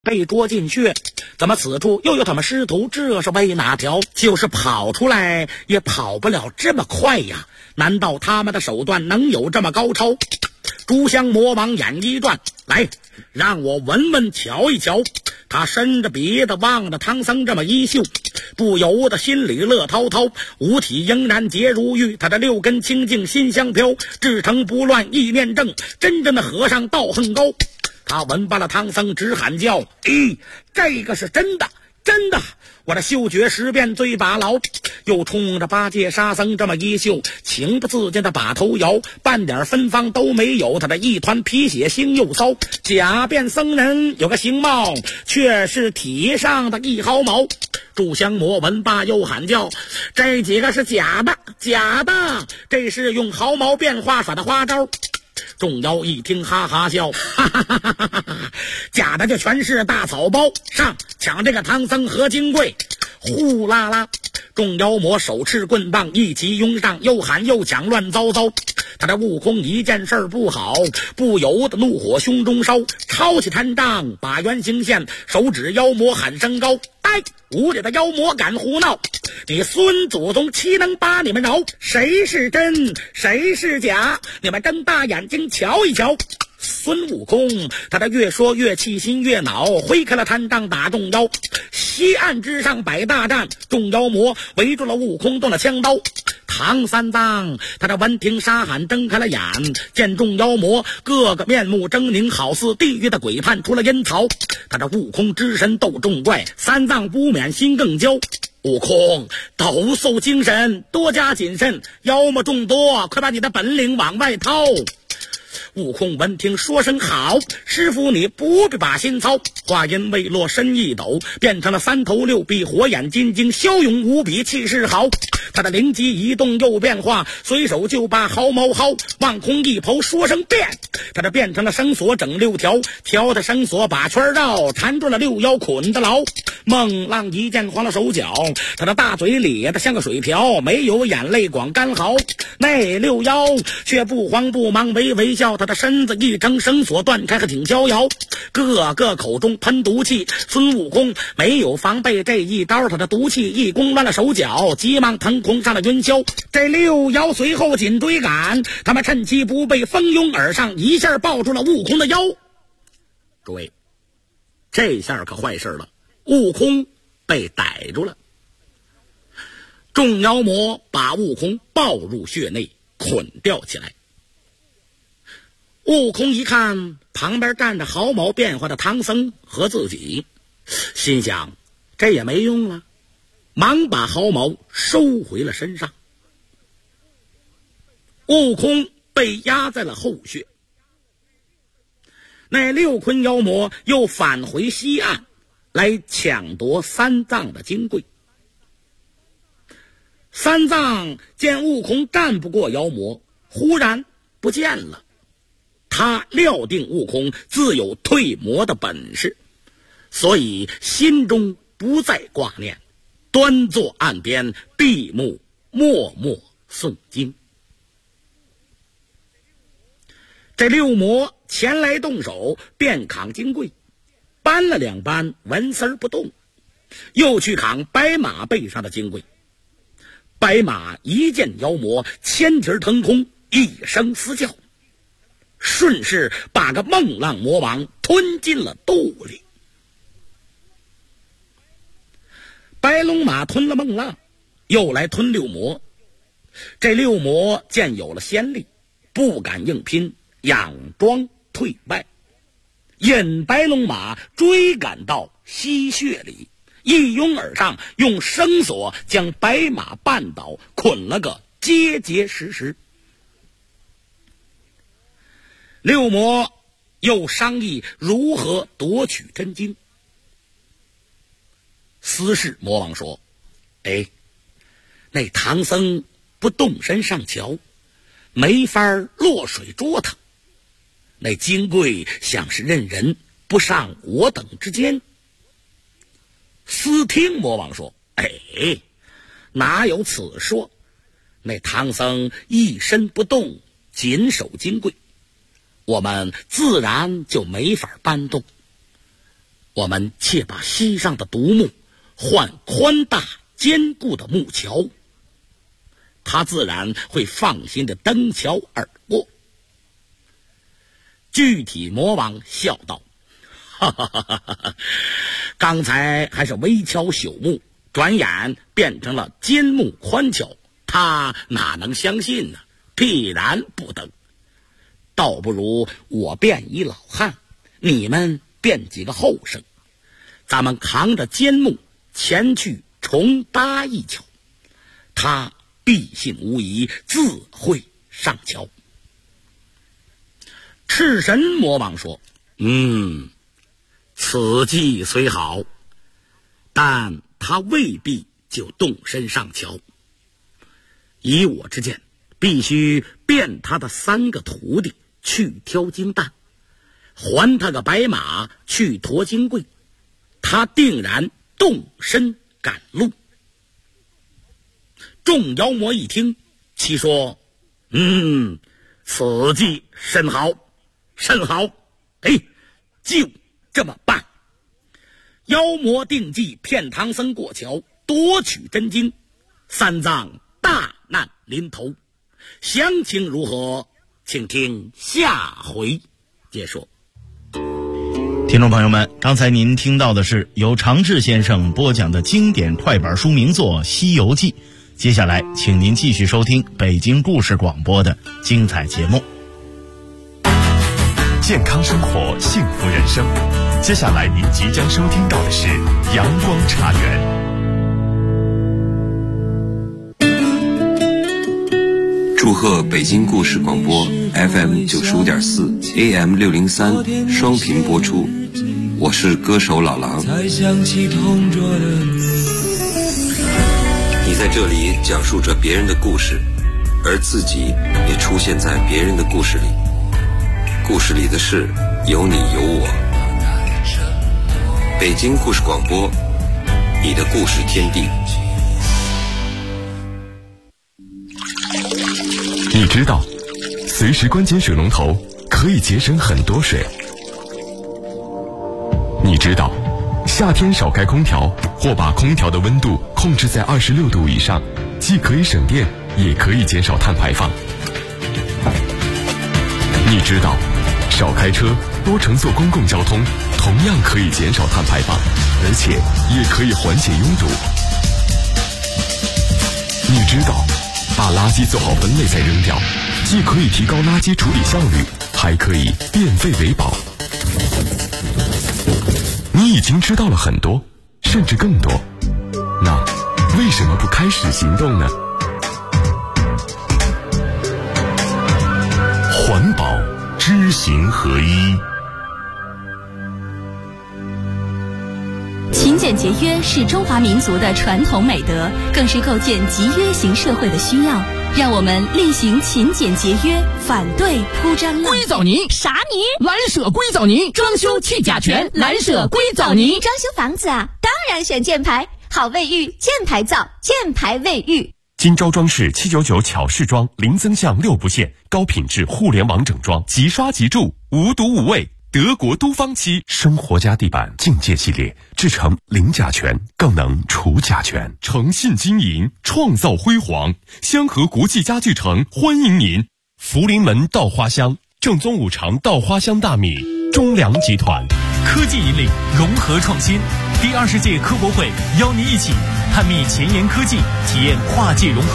被捉进穴，怎么此处又有他们师徒？这是为哪条？就是跑出来也跑不了这么快呀！难道他们的手段能有这么高超？朱香魔王眼一转，来，让我闻闻瞧一瞧。他伸着鼻子望着唐僧这么一嗅，不由得心里乐滔滔，五体仍然洁如玉，他的六根清净心香飘，志诚不乱意念正，真正的和尚道行高。他闻罢了唐僧，直喊叫：咦，这个是真的，真的！我的嗅觉识辨最把牢。又冲着八戒沙僧这么一嗅，情不自禁的把头摇，半点芬芳都没有，他的一团皮血腥又骚。假变僧人有个形貌，却是体上的一毫毛。朱香魔闻罢又喊叫：这几个是假的，假的！这是用毫毛变化耍的花招。众妖一听哈哈笑，哈哈哈哈哈哈，假的就全是大草包，上抢这个唐僧和金贵。呼啦啦，众妖魔手持棍棒一齐拥上，又喊又抢乱糟糟。他的悟空一件事不好，不由得怒火胸中烧，抄起禅杖把原形现，手指妖魔喊声高：哎，无理的妖魔敢胡闹，你孙祖宗岂能把你们饶？谁是真谁是假？你们睁大眼睛瞧一瞧。孙悟空他的越说越气心越恼，挥开了禅杖打众妖。西岸之上摆大战，众妖魔围住了悟空，动了枪刀。唐三藏他的闻听沙喊，睁开了眼，见众妖魔个个面目狰狞，好似地狱的鬼判出了阴曹。他的悟空之神斗众怪，三藏不免心更焦。悟空，抖擞精神，多加谨慎，妖魔众多，快把你的本领往外掏。悟空闻听说声好，师傅你不必把心操。话音未落，身一抖，变成了三头六臂，火眼金睛，骁勇无比，气势好。他的灵机一动又变化，随手就把毫毛薅，望空一抛，说声变。他这变成了绳索整6条，条的绳索把圈绕，缠住了6妖捆的牢。孟浪一见慌了手脚，他的大嘴咧的像个水瓢，没有眼泪光干嚎。那6妖却不慌不忙，微微笑，他的身子一挣，绳索断开，还挺逍遥。个个口中喷毒气，孙悟空没有防备这一刀，他的毒气一攻乱了手脚，急忙腾空上了云霄。这6妖随后紧追赶，他们趁其不备，蜂拥而上，一下抱住了悟空的腰。诸位，这下可坏事了，悟空被逮住了。众妖魔把悟空抱入穴内，捆吊起来。悟空一看旁边站着毫毛变化的唐僧和自己，心想这也没用了，忙把毫毛收回了身上。悟空被压在了后穴，那6坤妖魔又返回西岸来抢夺三藏的金柜。三藏见悟空战不过妖魔，忽然不见了。他料定悟空自有退魔的本事，所以心中不再挂念，端坐岸边闭目默默诵经。这6魔前来动手，便扛金柜，搬了2搬，纹丝不动，又去扛白马背上的金柜。白马一见妖魔，千蹄腾空，一声嘶叫，顺势把个孟浪魔王吞进了肚里。白龙马吞了孟浪，又来吞6魔。这6魔见有了先例，不敢硬拼，佯装退败，引白龙马追赶到溪穴里，一拥而上，用绳索将白马绊倒，捆了个结结实实。6魔又商议如何夺取真经。司事魔王说：哎，那唐僧不动身上桥，没法落水捉他，那金柜想是任人不上我等之间。司听魔王说：哎，哪有此说？那唐僧一身不动，紧守金柜，我们自然就没法搬动。 我们且把溪上的独木换宽大坚固的木桥，他自然会放心的登桥而过。具体魔王笑道：哈哈哈哈哈，刚才还是微桥朽木，转眼变成了坚木宽桥，他哪能相信呢？必然不等。倒不如我变一老汉，你们变几个后生，咱们扛着坚木前去重搭一桥，他必信无疑，自会上桥。赤神魔王说：此计虽好，但他未必就动身上桥。以我之见，必须变他的3个徒弟去挑金蛋，还他个白马去驮金柜，他定然动身赶路。众妖魔一听，齐说：此计甚好，甚好，就这么办。妖魔定计骗唐僧过桥，夺取真经，三藏大难临头，详情如何，请听下回解说。 听众朋友们，刚才您听到的是由常志先生播讲的经典快板书名作《西游记》，接下来请您继续收听北京故事广播的精彩节目。 健康生活，幸福人生。接下来您即将收听到的是阳光茶园。 祝贺北京故事广播 FM 95.4 AM 603双频播出，我是歌手老狼。你在这里讲述着别人的故事，而自己也出现在别人的故事里，故事里的事有你有我。北京故事广播，你的故事天地。 你知道随时关紧水龙头可以节省很多水。你知道夏天少开空调或把空调的温度控制在26度以上，既可以省电也可以减少碳排放。你知道少开车多乘坐公共交通同样可以减少碳排放，而且也可以缓解拥堵。你知道把垃圾做好分类再扔掉，既可以提高垃圾处理效率，还可以变废为宝。你已经知道了很多，甚至更多，那为什么不开始行动呢？环保知行合一。 勤俭节约是中华民族的传统美德，更是构建集约型社会的需要。让我们厉行勤俭节约，反对铺张浪费。 硅藻泥啥泥？ 蓝舍硅藻泥，装修去甲醛，蓝舍硅藻泥。 装修房子啊，当然选箭牌，好卫浴，箭牌造，箭牌卫浴。 金招装饰799巧饰装，零增项6不限，高品质互联网整装，即刷即住，无毒无味。德国都芳漆生活家地板境界系列，制成零甲醛，更能除甲醛。诚信经营，创造辉煌。香河国际家具城欢迎您。福临门稻花香，正宗五常稻花香大米。中粮集团科技引领，融合创新。第20届科博会邀您一起探秘前沿科技，体验跨界融合。